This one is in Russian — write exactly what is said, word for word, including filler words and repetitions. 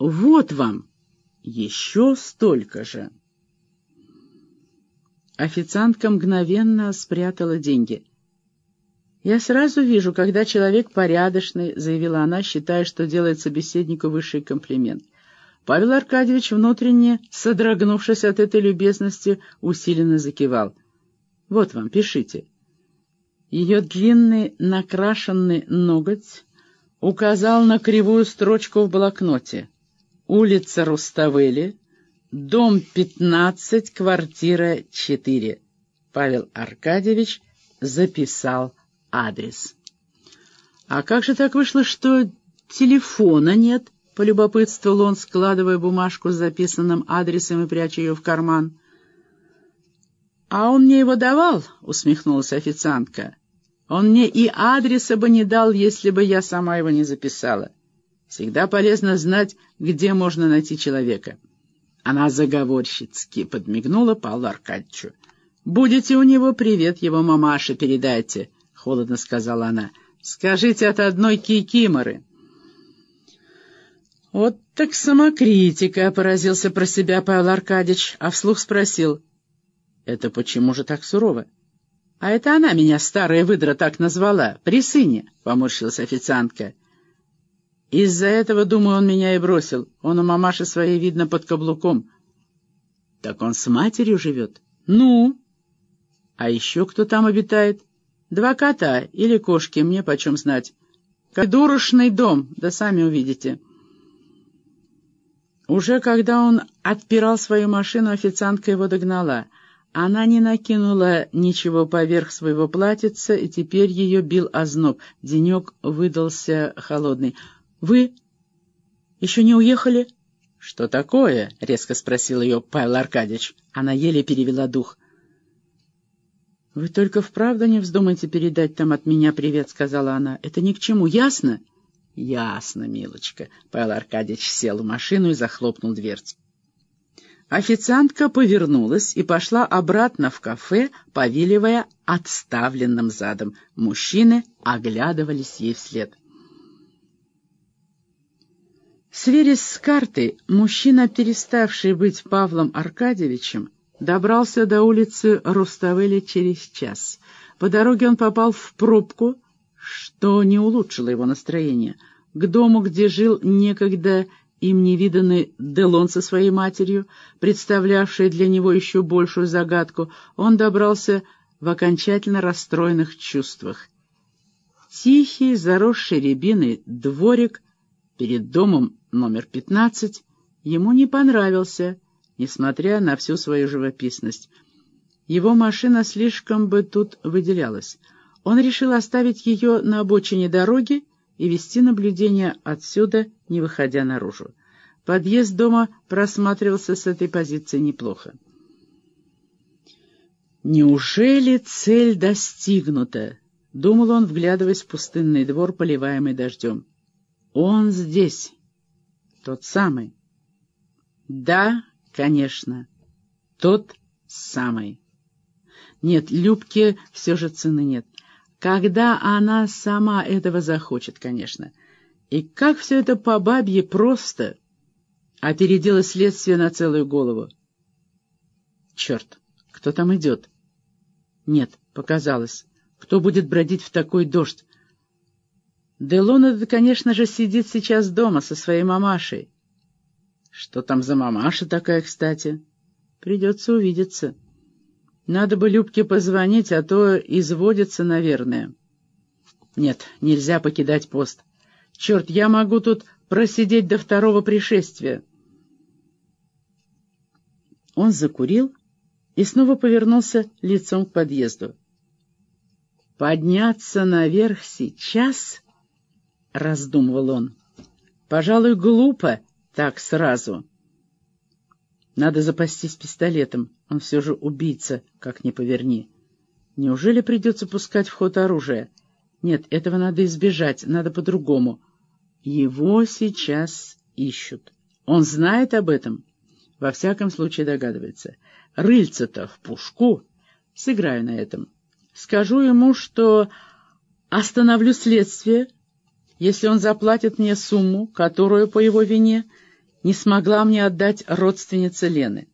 Вот вам еще столько же. Официантка мгновенно спрятала деньги. «Я сразу вижу, когда человек порядочный», — заявила она, считая, что делает собеседнику высший комплимент. Павел Аркадьевич, внутренне содрогнувшись от этой любезности, усиленно закивал. «Вот вам, пишите». Ее длинный накрашенный ноготь указал на кривую строчку в блокноте. «Улица Руставели, дом пятнадцать, квартира четыре». Павел Аркадьевич записал адрес. «А как же так вышло, что телефона нет?» — полюбопытствовал он, складывая бумажку с записанным адресом и пряча ее в карман. «А он мне его давал?» — усмехнулась официантка. «Он мне и адреса бы не дал, если бы я сама его не записала. Всегда полезно знать, где можно найти человека». Она заговорщицки подмигнула Павлу Аркадьевичу. «Будете у него, привет его мамаше передайте», — холодно сказала она. «Скажите от одной кикиморы». «Вот так самокритика», — поразился про себя Павел Аркадьевич, а вслух спросил. «Это почему же так сурово?» «А это она меня, старая выдра, так назвала, при сыне», — поморщилась официантка. «Из-за этого, думаю, он меня и бросил. Он у мамаши своей, видно, под каблуком». «Так он с матерью живет?» «Ну?» «А еще кто там обитает?» «Два кота или кошки, мне почем знать. Дурушный дом, да сами увидите». Уже когда он отпирал свою машину, официантка его догнала. Она не накинула ничего поверх своего платьица, и теперь ее бил озноб. Денек выдался холодный. «Вы еще не уехали?» «Что такое?» — резко спросил ее Павел Аркадьевич. Она еле перевела дух. «Вы только вправду не вздумайте передать там от меня привет», — сказала она. «Это ни к чему, ясно?» «Ясно, милочка». Павел Аркадьевич сел в машину и захлопнул дверцу. Официантка повернулась и пошла обратно в кафе, повиливая отставленным задом. Мужчины оглядывались ей вслед. Сверясь с картой, мужчина, переставший быть Павлом Аркадьевичем, добрался до улицы Руставели через час. По дороге он попал в пробку, что не улучшило его настроение. К дому, где жил некогда им невиданный Делон со своей матерью, представлявший для него еще большую загадку, он добрался в окончательно расстроенных чувствах. Тихий, заросший рябиной дворик перед домом номер пятнадцать ему не понравился, несмотря на всю свою живописность. Его машина слишком бы тут выделялась. Он решил оставить ее на обочине дороги и вести наблюдение отсюда, не выходя наружу. Подъезд дома просматривался с этой позиции неплохо. «Неужели цель достигнута?» — думал он, вглядываясь в пустынный двор, поливаемый дождем. «Он здесь, тот самый». «Да, конечно, тот самый». Нет, Любке все же цены нет. Когда она сама этого захочет, конечно. И как все это по бабье просто опередило следствие на целую голову. Черт, кто там идет? Нет, показалось. Кто будет бродить в такой дождь? Делон этот, конечно же, сидит сейчас дома со своей мамашей. Что там за мамаша такая, кстати? Придется увидеться. Надо бы Любке позвонить, а то изводится, наверное. Нет, нельзя покидать пост. Черт, я могу тут просидеть до второго пришествия. Он закурил и снова повернулся лицом к подъезду. «Подняться наверх сейчас?» — раздумывал он. «Пожалуй, глупо так сразу. Надо запастись пистолетом. Он все же убийца, как ни поверни. Неужели придется пускать в ход оружие? Нет, этого надо избежать, надо по-другому. Его сейчас ищут. Он знает об этом? Во всяком случае догадывается. Рыльца-то в пушку. Сыграю на этом. Скажу ему, что остановлю следствие, если он заплатит мне сумму, которую, по его вине, не смогла мне отдать родственница Лены.